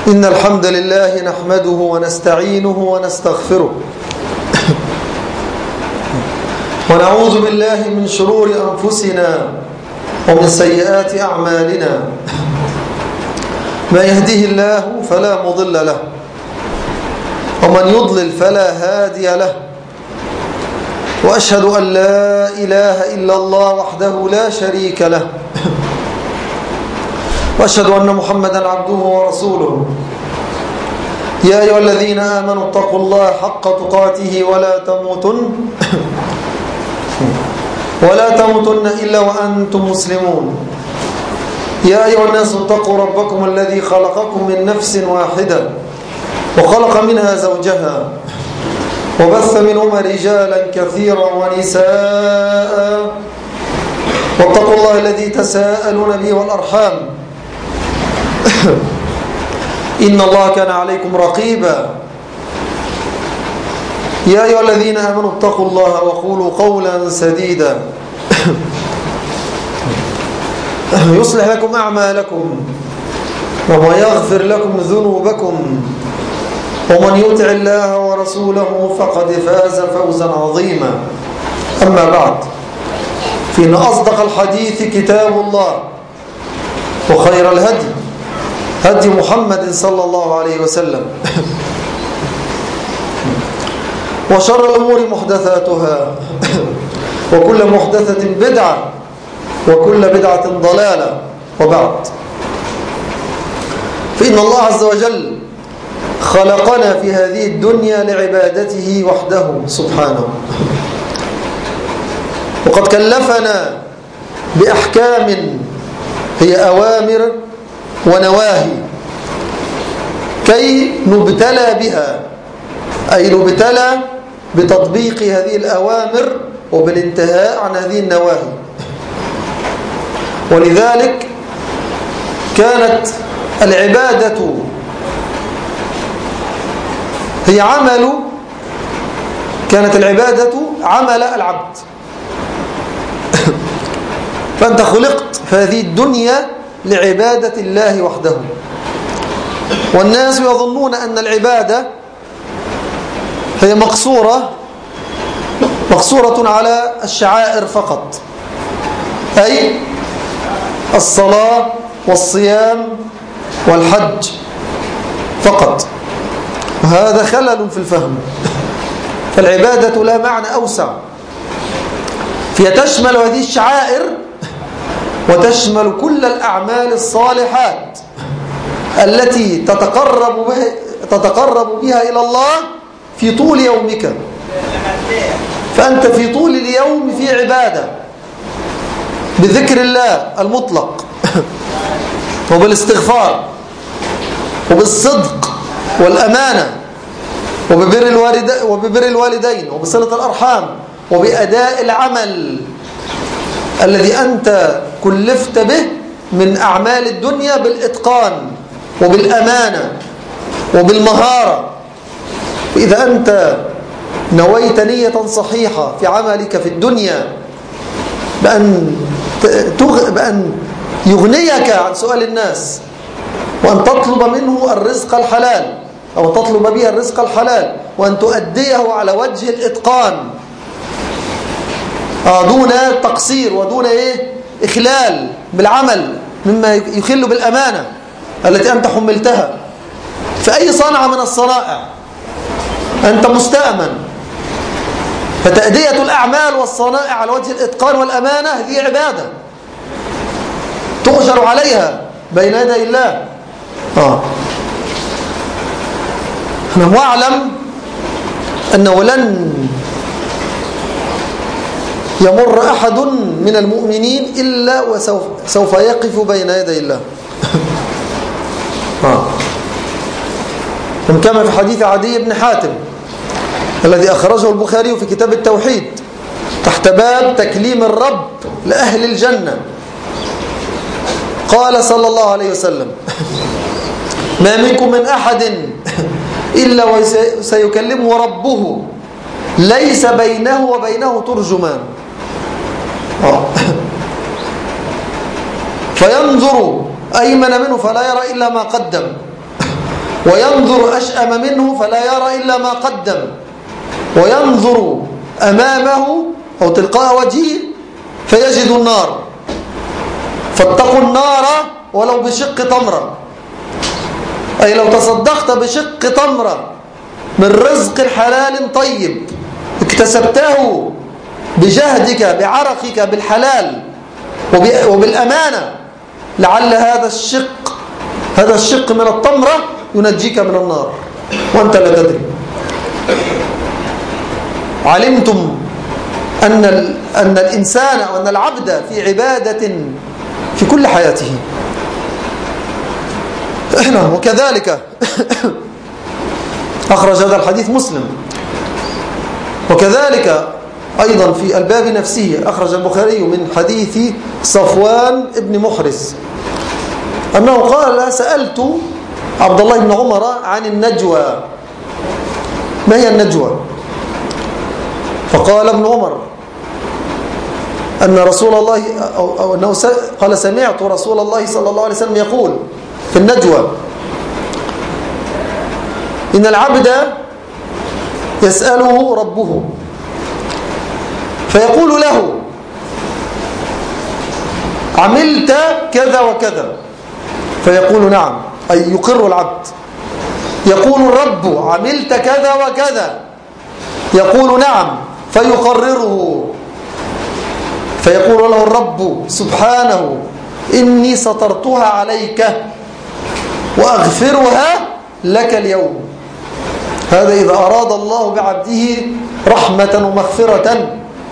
إن الحمد لله نحمده ونستعينه ونستغفره ونعوذ بالله من شرور أنفسنا ومن سيئات أعمالنا. ما يهده الله فلا مضل له ومن يضلل فلا هادي له، وأشهد أن لا إله إلا الله وحده لا شريك له، وأشهد أن محمدا عبده ورسوله. يا أيها الذين آمنوا اتقوا الله حق تقاته ولا تموتن إلا وأنتم مسلمون. يا أيها الناس اتقوا ربكم الذي خلقكم من نفس واحدة وخلق منها زوجها وبث منهما رجالا كثيرا ونساء، واتقوا الله الذي تساءلون به والأرحام إن الله كان عليكم رقيبا. يا أيها الذين آمنوا اتقوا الله وقولوا قولا سديدا يصلح لكم أعمالكم ويغفر لكم ذنوبكم، ومن يطع الله ورسوله فقد فاز فوزا عظيما. أما بعد، فإن أصدق الحديث كتاب الله، وخير الهدي هدي محمد صلى الله عليه وسلم، وشر الأمور محدثاتها وكل محدثة بدعة وكل بدعة ضلالة. وبعد، فإن الله عز وجل خلقنا في هذه الدنيا لعبادته وحده سبحانه، وقد كلفنا بأحكام هي أوامر ونواهي كي نبتلى بها، أي نبتلى بتطبيق هذه الأوامر وبالانتهاء عن هذه النواهي. ولذلك كانت العبادة هي كانت العبادة عمل العبد فأنت خلقت في هذه الدنيا لعبادة الله وحده. والناس يظنون أن العبادة هي مقصورة على الشعائر فقط، أي الصلاة والصيام والحج فقط، وهذا خلل في الفهم. فالعبادة لا معنى أوسع، فهي تشمل هذه الشعائر وتشمل كل الأعمال الصالحات التي تتقرب بها إلى الله في طول يومك. فأنت في طول اليوم في عبادة بذكر الله المطلق وبالاستغفار وبالصدق والأمانة وببر الوالدين وبصلة الأرحام وبأداء العمل الذي أنت كلفت به من أعمال الدنيا بالإتقان وبالأمانة وبالمهارة. وإذا أنت نويت نية صحيحة في عملك في الدنيا بأن يغنيك عن سؤال الناس، وأن تطلب منه الرزق الحلال أو تطلب به الرزق الحلال، وأن تؤديه على وجه الإتقان دون تقصير ودون إخلال بالعمل مما يخل بالأمانة التي أنت حملتها في أي صنعة من الصنائع. أنت مستأمن، فتأدية الأعمال والصنائع على وجه الإتقان والأمانة هذه عبادة تؤجر عليها بين يدي الله. واعلم أنه لن يمر أحد من المؤمنين إلا وسوف يقف بين يدي الله. كما في حديث عدي بن حاتم الذي أخرجه البخاري في كتاب التوحيد تحت باب تكليم الرب لأهل الجنة، قال صلى الله عليه وسلم: ما منكم من أحد إلا وسيكلمه ربه ليس بينه وبينه ترجمان، فينظر أيمن منه فلا يرى إلا ما قدم، وينظر أشأم منه فلا يرى إلا ما قدم، وينظر أمامه أو تلقاء وجهه فيجد النار. فاتقوا النار ولو بشق تمرة، أي لو تصدقت بشق تمرة من رزق حلال طيب اكتسبته بجهدك بعرقك بالحلال وبالأمانة، لعل هذا الشق من التمرة ينجيك من النار وأنت لا تدري. علمتم أن الإنسان أو أن العبد في عبادة في كل حياته. وكذلك أخرج هذا الحديث مسلم، وكذلك أيضا في الباب نفسه أخرج البخاري من حديث صفوان بن محرز أنه قال: سألت عبد الله بن عمر عن النجوى، ما هي النجوى؟ فقال ابن عمر أن رسول الله أو أنه قال: سمعت رسول الله صلى الله عليه وسلم يقول في النجوى: إن العبد يسأله ربه فيقول له: عملت كذا وكذا؟ فيقول: نعم، أي يقر العبد. يقول الرب: عملت كذا وكذا؟ يقول: نعم، فيقرره. فيقول له الرب سبحانه: إني سترتها عليك وأغفرها لك اليوم. هذا إذا أراد الله بعبده رحمة ومغفرة،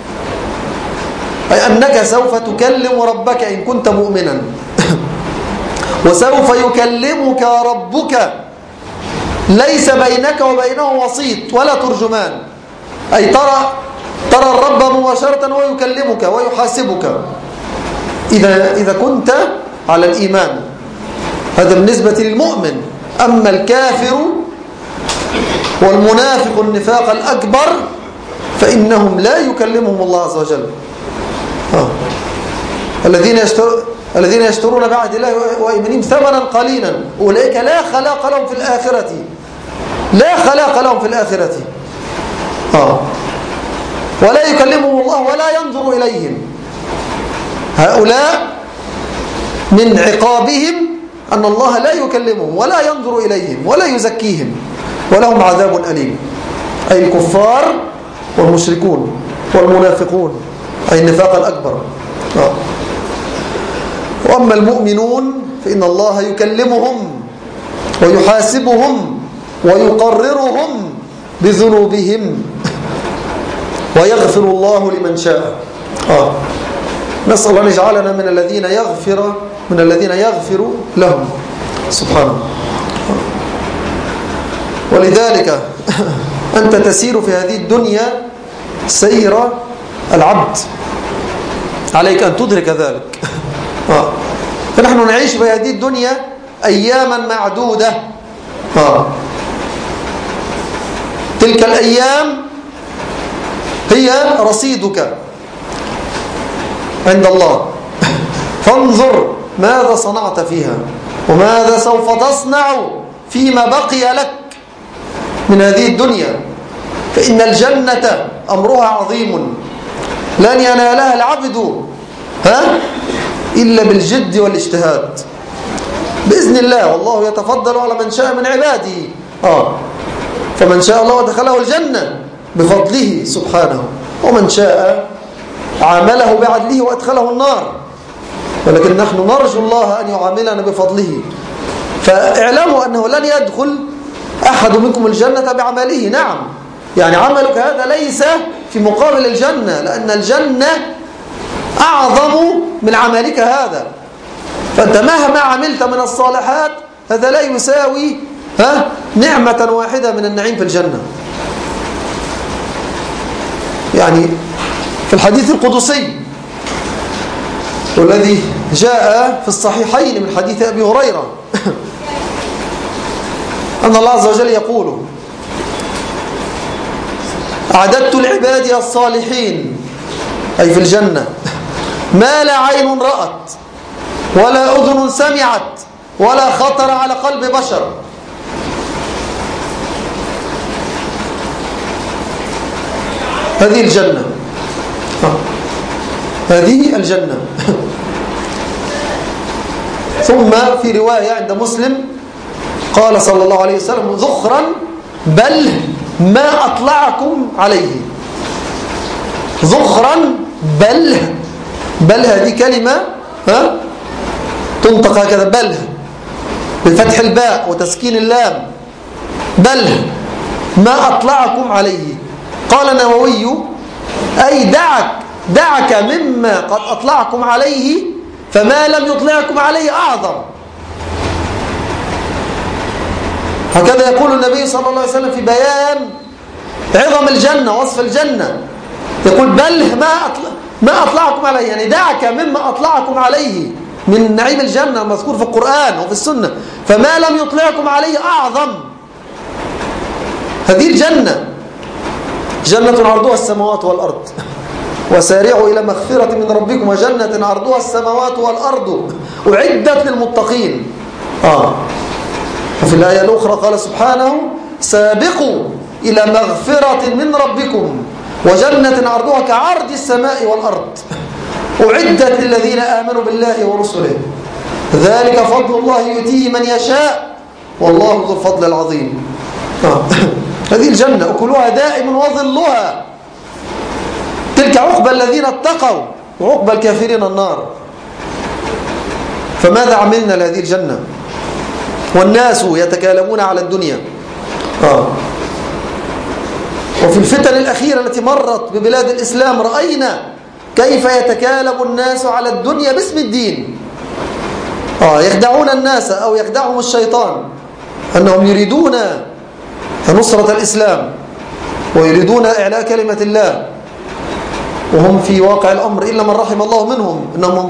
أي أنك سوف تكلم ربك إن كنت مؤمنا وسوف يكلمك ربك ليس بينك وبينه وسيط ولا ترجمان، أي ترى الرب مباشرة ويكلمك ويحاسبك إذا كنت على الإيمان. هذا بالنسبة للمؤمن. أما الكافر والمنافق النفاق الأكبر فإنهم لا يكلمهم الله عز وجل. الذين يشترون بعهد الله وإيمانهم ثمنا قليلا أولئك لا خلاق لهم في الآخرة، لا خلاق لهم في الآخرة. ولا يكلمهم الله ولا ينظر إليهم. هؤلاء من عقابهم أن الله لا يكلمهم ولا ينظر إليهم ولا يزكيهم ولهم عذاب أليم، أي الكفار والمشركون والمنافقون، أي النفاق الأكبر. وأما المؤمنون فإن الله يكلمهم ويحاسبهم ويقررهم بذنوبهم ويغفر الله لمن شاء. نسأل أن يجعلنا من الذين يغفر لهم سبحانه. ولذلك أنت تسير في هذه الدنيا سير العبد، عليك أن تدرك ذلك. فنحن نعيش في هذه الدنيا أياما معدودة. تلك الأيام هي رصيدك عند الله، فانظر ماذا صنعت فيها وماذا سوف تصنع فيما بقي لك من هذه الدنيا. فإن الجنة أمرها عظيم، لن ينالها العبد إلا بالجد والاجتهاد بإذن الله. والله يتفضل على من شاء من عباده. فمن شاء الله دخله الجنة بفضله سبحانه، ومن شاء عامله بعدله وأدخله النار. ولكن نحن نرجو الله أن يعاملنا بفضله. فاعلموا أنه لن يدخل أحد منكم الجنة بعمله. نعم، يعني عملك هذا ليس في مقابل الجنة، لأن الجنة أعظم من عملك هذا. فأنت مهما عملت من الصالحات هذا لا يساوي نعمة واحدة من النعيم في الجنة. يعني في الحديث القدسي والذي جاء في الصحيحين من حديث أبي هريرة أن الله عز وجل يقول: أعددت لعبادي الصالحين، أي في الجنة، ما لا عين رأت ولا أذن سمعت ولا خطر على قلب بشر. هذه الجنة. هذه الجنة. ثم في رواية عند مسلم قال صلى الله عليه وسلم ذخرا بل ما أطلعكم عليه. ذخرا بل هذه كلمة تنطق هكذا، بل بفتح الباء وتسكين اللام، بل ما أطلعكم عليه. قال النووي أي دعك مما قد أطلعكم عليه، فما لم يطلعكم عليه أعظم. هكذا يقول النبي صلى الله عليه وسلم في بيان عظم الجنة، وصف الجنة، يقول بل ما أطلعكم عليه، يعني دعك مما أطلعكم عليه من نعيم الجنة المذكور في القرآن وفي السنة، فما لم يطلعكم عليه أعظم. هذه الجنة جنة عرضها السماوات والأرض، وسارعوا إلى مغفرة من ربكم وجنة عرضها السماوات والأرض أعدت للمتقين. وفي الآية الأخرى قال سبحانه سابقوا إلى مغفرة من ربكم وجنة عرضها كعرض السماء والأرض أعدت للذين آمنوا بالله ورسله ذلك فضل الله يؤتيه من يشاء والله ذو الفضل العظيم. هذه الجنة أكلها دائم وظلها. تلك عقبى الذين اتقوا وعقبى الكافرين النار. فماذا عملنا لهذه الجنة؟ والناس يتكالمون على الدنيا. وفي الفتن الأخيرة التي مرت ببلاد الإسلام رأينا كيف يتكالب الناس على الدنيا باسم الدين. يخدعون الناس أو يخدعهم الشيطان أنهم يريدون نصرة الإسلام ويريدون إعلاء كلمة الله، وهم في واقع الأمر إلا من رحم الله منهم إنهم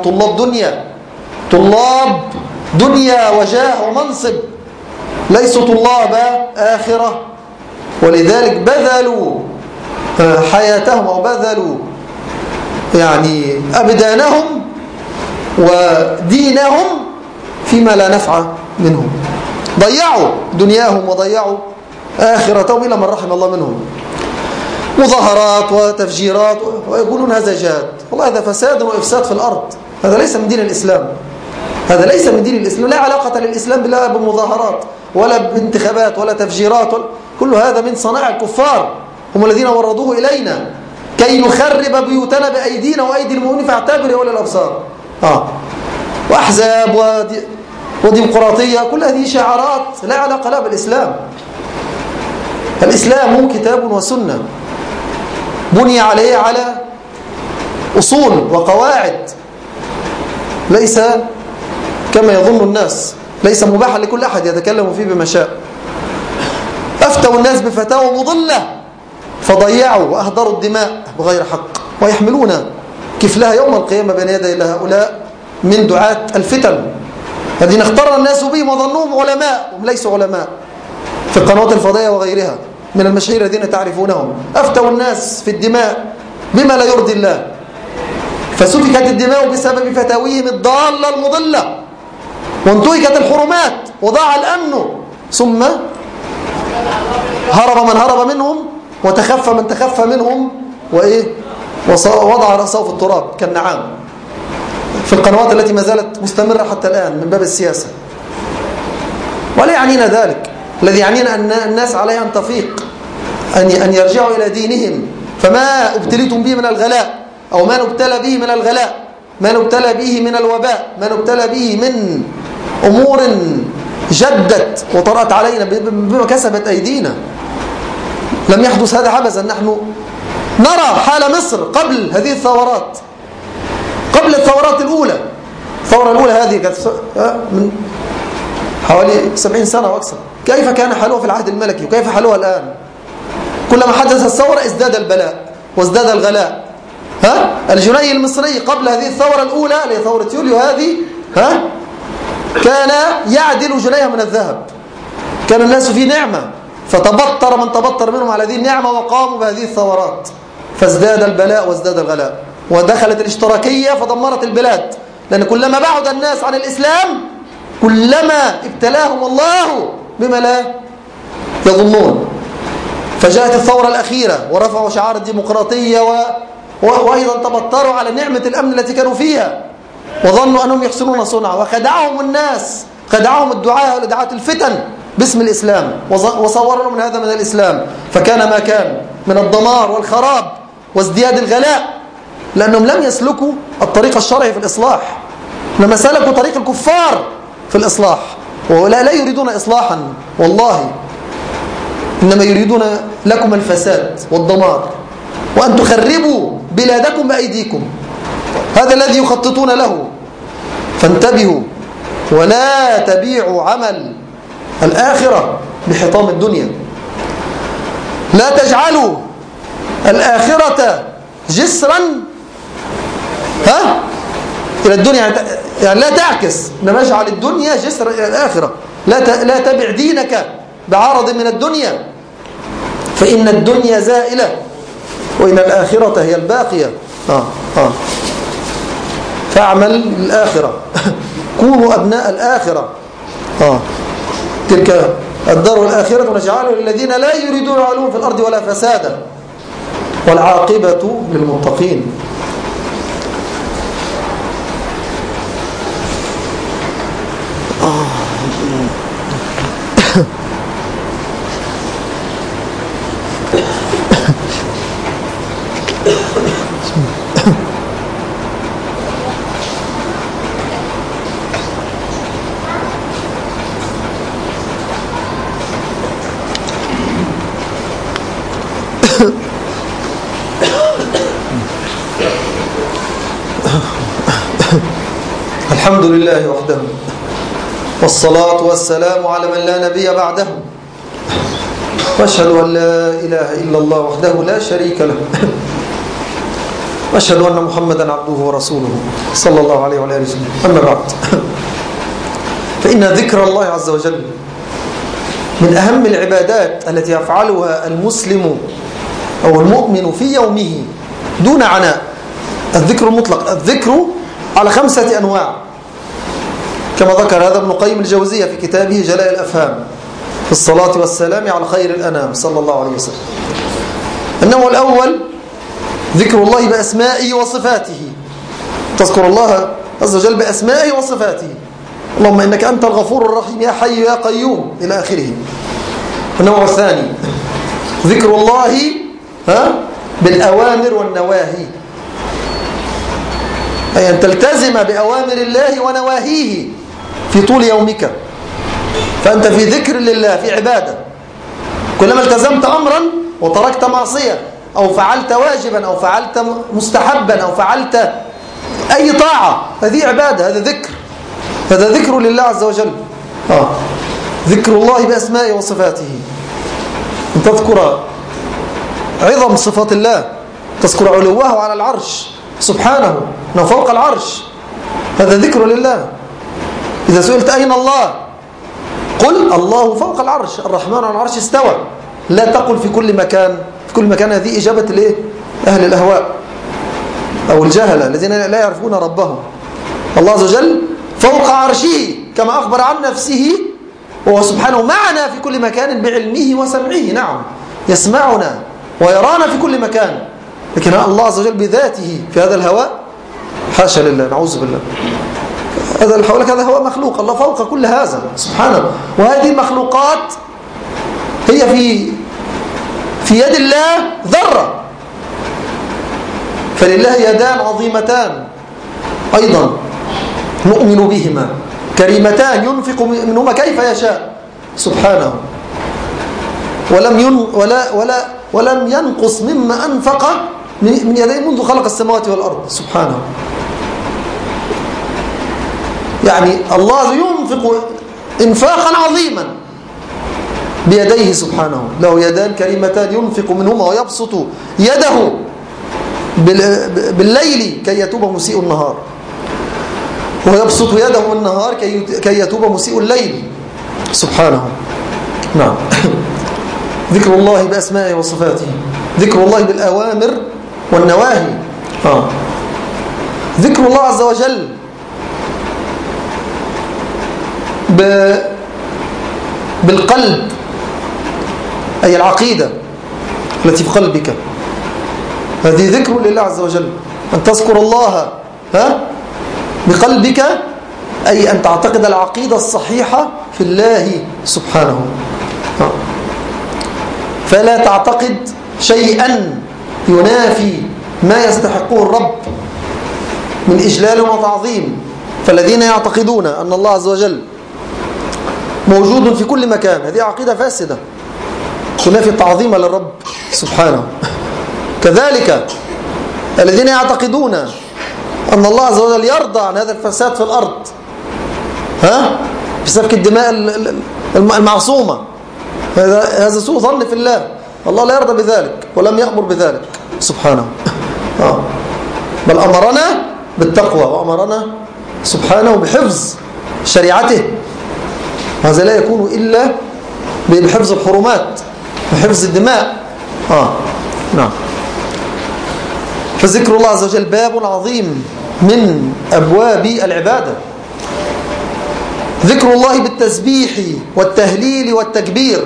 طلاب دنيا وجاه ومنصب، ليسوا طلاب آخرة. ولذلك بذلوا حياتهم أو بذلوا يعني أبدانهم ودينهم فيما لا نفع منهم، ضيعوا دنياهم وضيعوا آخرتهم إلا من رحم الله منهم. مظاهرات وتفجيرات ويقولون هذا جهاد، والله هذا فساد وإفساد في الأرض، هذا ليس من دين الإسلام، هذا ليس من دين الإسلام، لا علاقة للإسلام لا بمظاهرات ولا بانتخابات ولا تفجيرات كل هذا من صنائع الكفار، هم الذين وردوه إلينا كي نخرب بيوتنا بأيدينا وأيدي المؤمنين فاعتبروا يا أولي الأبصار. وأحزاب وديمقراطية، كل هذه شعارات لا علاقة لها بالإسلام. الإسلام كتاب وسنة بني عليه على أصول وقواعد، ليس كما يظن الناس، ليس مباحا لكل أحد يتكلم فيه بما شاء. أفتوا الناس بفتاوى مضلة فضيعوا وأهدروا الدماء بغير حق، ويحملون كفلها يوم القيامة بين يدي الله هؤلاء من دعاة الفتن الذين اختار الناس بهم وظنوهم علماء وهم ليسوا علماء، في القنوات الفضائية وغيرها من المشاهير الذين تعرفونهم. أفتوا الناس في الدماء بما لا يرضي الله، فسفكت الدماء بسبب فتاويهم الضالة المضلة، وانتهكت الحرمات وضاع الأمن، ثم هرب من هرب منهم وتخفى من تخفى منهم ووضع رأسه في التراب كالنعام في القنوات التي ما زالت مستمرة حتى الآن من باب السياسة. ولا يعنينا ذلك، الذي يعنينا أن الناس عليها أن تفيق، أن يرجعوا إلى دينهم. فما ابتليتم به من الغلاء أو ما نبتلى به من الغلاء، ما نبتلى به من الوباء، ما نبتلى به من أمور جدت وطرأت علينا بما كسبت أيدينا، لم يحدث هذا عبثا. نحن نرى حال مصر قبل هذه الثورات، قبل الثورات الأولى. الثورة الأولى هذه كانت من حوالي 70 سنة وأكثر. كيف كان حالها في العهد الملكي وكيف حالها الآن؟ كلما حدث الثورة ازداد البلاء وازداد الغلاء. الجنيه المصري قبل هذه الثورة الأولى اللي هي ثورة يوليو هذه كان يعدل جنيه من الذهب. كان الناس في نعمة، فتبطر من تبطر منهم على هذه النعمة وقاموا بهذه الثورات، فازداد البلاء وازداد الغلاء، ودخلت الاشتراكية فدمرت البلاد. لأن كلما بعد الناس عن الإسلام كلما ابتلاهم الله بما لا يظنون. فجاءت الثورة الأخيرة ورفعوا شعار الديمقراطية وأيضا تبطروا على نعمة الأمن التي كانوا فيها وظنوا أنهم يحسنون صنعا، وخدعهم الناس، خدعهم الدعاة ودعاة الفتن باسم الإسلام، وصوروا من هذا من الإسلام، فكان ما كان من الدمار والخراب وازدياد الغلاء، لأنهم لم يسلكوا الطريق الشرعي في الإصلاح، لما سلكوا طريق الكفار في الإصلاح، ولا يريدون إصلاحا والله، إنما يريدون لكم الفساد والدمار، وأن تخربوا بلادكم بأيديكم، هذا الذي يخططون له. فانتبهوا ولا تبيعوا عمل الآخرة بحطام الدنيا، لا تجعلوا الآخرة جسرا إلى الدنيا، يعني لا تعكس، إنما اجعل الدنيا جسر إلى الآخرة، لا تبع دينك بعرض من الدنيا، فإن الدنيا زائلة وإن الآخرة هي الباقية. فاعمل الآخرة كونوا أبناء الآخرة. تلك الدار الآخرة ونجعله للذين لا يريدون علوا في الأرض ولا فسادا والعاقبة للمتقين. الحمد لله وحده والصلاة والسلام على من لا نبي بعده، واشهد أن لا إله إلا الله وحده لا شريك له، واشهد أن محمدا عبده ورسوله صلى الله عليه وعلى آله وسلم. أما بعد، فإن ذكر الله عز وجل من أهم العبادات التي يفعلها المسلم أو المؤمن في يومه دون عناء. الذكر المطلق، الذكر على 5 أنواع كما ذكر هذا ابن قيم الجوزية في كتابه جلاء الأفهام في الصلاة والسلام على خير الأنام صلى الله عليه وسلم. النوع الأول ذكر الله بأسمائه وصفاته، تذكر الله عز وجل بأسمائه وصفاته، اللهم إنك أنت الغفور الرحيم يا حي يا قيوم إلى آخره. النوع الثاني ذكر الله بالأوامر والنواهي، أي أن تلتزم بأوامر الله ونواهيه في طول يومك، فأنت في ذكر لله، في عبادة. كلما التزمت أمرا وتركت معصية أو فعلت واجبا أو فعلت مستحبا أو فعلت أي طاعة، هذه عبادة، هذا ذكر، هذا ذكر لله عز وجل. ذكر الله بأسمائه وصفاته، أن تذكر عظم صفات الله، تذكر علوه على العرش سبحانه أنه فوق العرش، هذا ذكر لله. إذا سئلت أين الله قل الله فوق العرش، الرحمن على العرش استوى، لا تقل في كل مكان، في كل مكان، هذه إجابة أهل الأهواء أو الجهلة الذين لا يعرفون ربهم. الله عز وجل فوق عرشه كما أخبر عن نفسه، وهو سبحانه معنا في كل مكان بعلمه وسمعه، نعم يسمعنا ويرانا في كل مكان، لكن الله عز وجل بذاته في هذا الهواء حاشا لله، نعوذ بالله، هذا اللي حولك هذا هواء مخلوق، الله فوق كل هذا سبحانه. وهذه المخلوقات هي في يد الله ذرة، فلله يدان عظيمتان أيضا نؤمن بهما كريمتان ينفق منهما كيف يشاء سبحانه، ولم ينقص مما أنفق من يديه منذ خلق السماوات والأرض سبحانه. يعني الله ينفق انفاقا عظيما بيديه سبحانه، له يدان كريمتان ينفق منهما ويبسط يده بالليل كي يتوب مسيء النهار، ويبسط يده بالنهار كي يتوب مسيء الليل سبحانه. نعم. ذكر الله بأسمائه وصفاته، ذكر الله بالأوامر والنواهي. ذكر الله عز وجل بالقلب، أي العقيدة، التي في قلبك. هذه ذكر لله عز وجل، أن تذكر الله بقلبك، أي أن تعتقد العقيدة الصحيحة في الله سبحانه. فلا تعتقد شيئا ينافي ما يستحقه الرب من إجلال وتعظيم. فالذين يعتقدون أن الله عز وجل موجود في كل مكان، هذه عقيدة فاسدة تنافي التعظيم للرب سبحانه. كذلك الذين يعتقدون أن الله عز وجل يرضى عن هذا الفساد في الأرض، بسفك الدماء المعصومة، هذا سوء ظن في الله. الله لا يرضى بذلك ولم يأمر بذلك سبحانه. بل أمرنا بالتقوى، وأمرنا سبحانه بحفظ شريعته. هذا لا يكون إلا بحفظ الحرمات وحفظ الدماء. نعم. فذكر الله عز وجل باب عظيم من أبواب العبادة. ذكر الله بالتسبيح والتهليل والتكبير،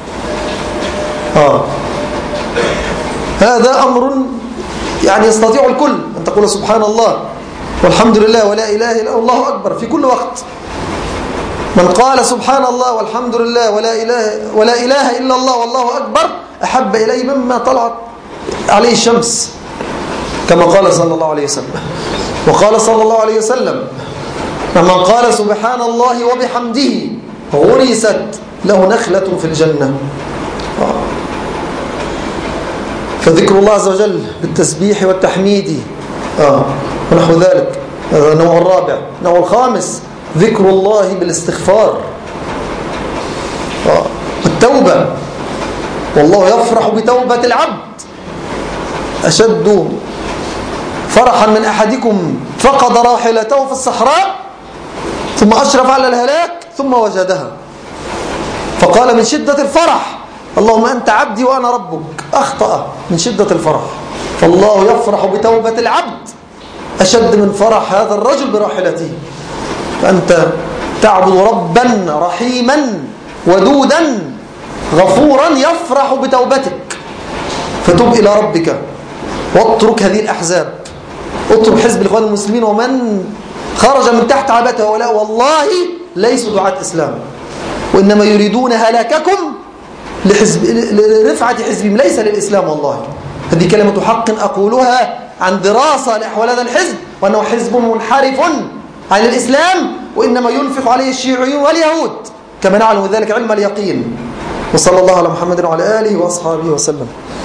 هذا أمر يعني يستطيع الكل أن تقول سبحان الله والحمد لله ولا إله إلا الله أكبر في كل وقت. من قال سبحان الله والحمد لله ولا إله إلا الله والله أكبر أحب إليه مما طلعت عليه الشمس، كما قال صلى الله عليه وسلم. وقال صلى الله عليه وسلم: من قال سبحان الله وبحمده غرست له نخلة في الجنة. فذكر الله عز وجل بالتسبيح والتحميد ونحو ذلك، هذا النوع الرابع. النوع الخامس ذكر الله بالاستغفار والتوبة. والله يفرح بتوبة العبد أشد فرحا من أحدكم فقد راحلته في الصحراء ثم أشرف على الهلاك ثم وجدها فقال من شدة الفرح: اللهم أنت عبدي وأنا ربك. أخطأ من شدة الفرح. فالله يفرح بتوبة العبد أشد من فرح هذا الرجل براحلته. فأنت تعبد ربا رحيما ودودا غفورا يفرح بتوبتك، فتب إلى ربك واترك هذه الأحزاب. اترك حزب الإخوان المسلمين ومن خرج من تحت عباته هؤلاء، والله ليسوا دعاة إسلام، وإنما يريدون هلاككم لرفعة حزبهم، ليس للإسلام. والله هذه كلمة حق أقولها عن دراسة لأحوال هذا الحزب، وأنه حزب منحرف عن الإسلام، وإنما ينفق عليه الشيوعيون واليهود كما نعلم ذلك علم اليقين. وصلى الله على محمد وعلى آله وأصحابه وسلم.